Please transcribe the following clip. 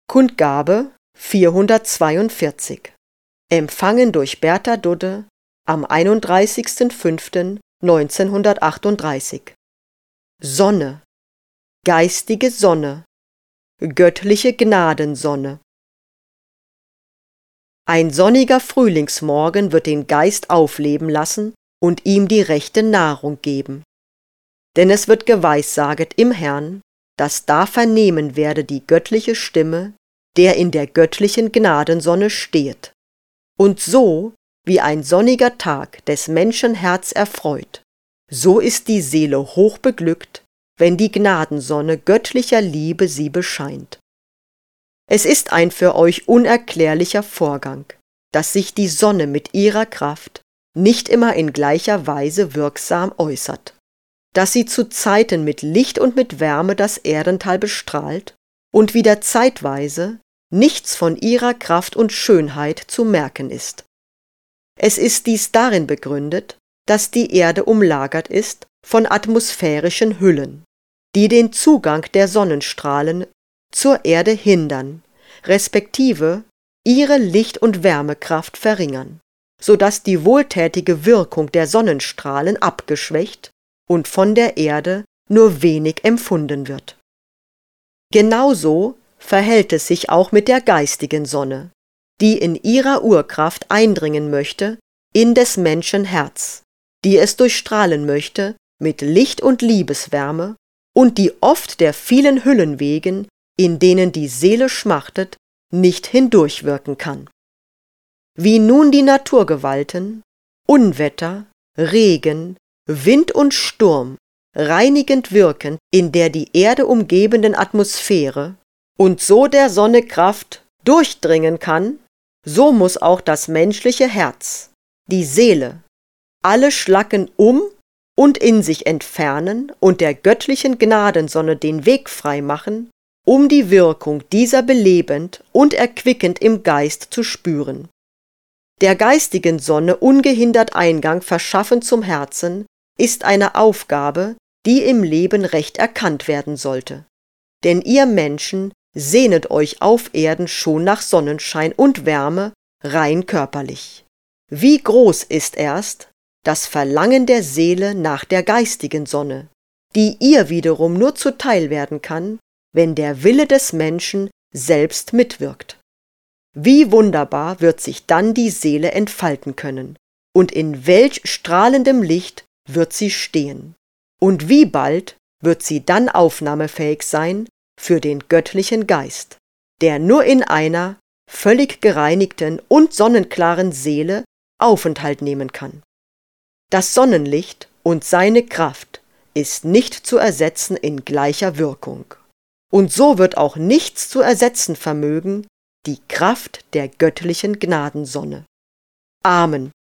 Kundgabe 442. Empfangen durch Bertha Dudde am 31.05.1938. Sonne, geistige Sonne, göttliche Gnadensonne. Ein sonniger Frühlingsmorgen wird den Geist aufleben lassen und ihm die rechte Nahrung geben. Denn es wird geweissaget im Herrn, dass da vernehmen werde die göttliche Stimme, der in der göttlichen Gnadensonne stehet. Und so, wie ein sonniger Tag des Menschen Herz erfreut, so ist die Seele hochbeglückt, wenn die Gnadensonne göttlicher Liebe sie bescheint. Es ist ein für euch unerklärlicher Vorgang, dass sich die Sonne mit ihrer Kraft nicht immer in gleicher Weise wirksam äußert, dass sie zu Zeiten mit Licht und mit Wärme das Erdental bestrahlt und wieder zeitweise nichts von ihrer Kraft und Schönheit zu merken ist. Es ist dies darin begründet, dass die Erde umlagert ist von atmosphärischen Hüllen, die den Zugang der Sonnenstrahlen zur Erde hindern, respektive ihre Licht- und Wärmekraft verringern, so dass die wohltätige Wirkung der Sonnenstrahlen abgeschwächt und von der Erde nur wenig empfunden wird. Genauso verhält es sich auch mit der geistigen Sonne, die in ihrer Urkraft eindringen möchte in des Menschen Herz, die es durchstrahlen möchte mit Licht und Liebeswärme und die oft der vielen Hüllen wegen, in denen die Seele schmachtet, nicht hindurchwirken kann. Wie nun die Naturgewalten, Unwetter, Regen, Wind und Sturm reinigend wirken in der die Erde umgebenden Atmosphäre und so der Sonne Kraft durchdringen kann, so muss auch das menschliche Herz, die Seele, alle Schlacken und in sich entfernen und der göttlichen Gnadensonne den Weg frei machen, um die Wirkung dieser belebend und erquickend im Geist zu spüren. Der geistigen Sonne ungehindert Eingang verschaffen zum Herzen ist eine Aufgabe, die im Leben recht erkannt werden sollte. Denn ihr Menschen sehnet euch auf Erden schon nach Sonnenschein und Wärme rein körperlich. Wie groß ist erst das Verlangen der Seele nach der geistigen Sonne, die ihr wiederum nur zuteil werden kann, wenn der Wille des Menschen selbst mitwirkt. Wie wunderbar wird sich dann die Seele entfalten können, und in welch strahlendem Licht wird sie stehen, und wie bald wird sie dann aufnahmefähig sein für den göttlichen Geist, der nur in einer völlig gereinigten und sonnenklaren Seele Aufenthalt nehmen kann. Das Sonnenlicht und seine Kraft ist nicht zu ersetzen in gleicher Wirkung. Und so wird auch nichts zu ersetzen vermögen die Kraft der göttlichen Gnadensonne. Amen.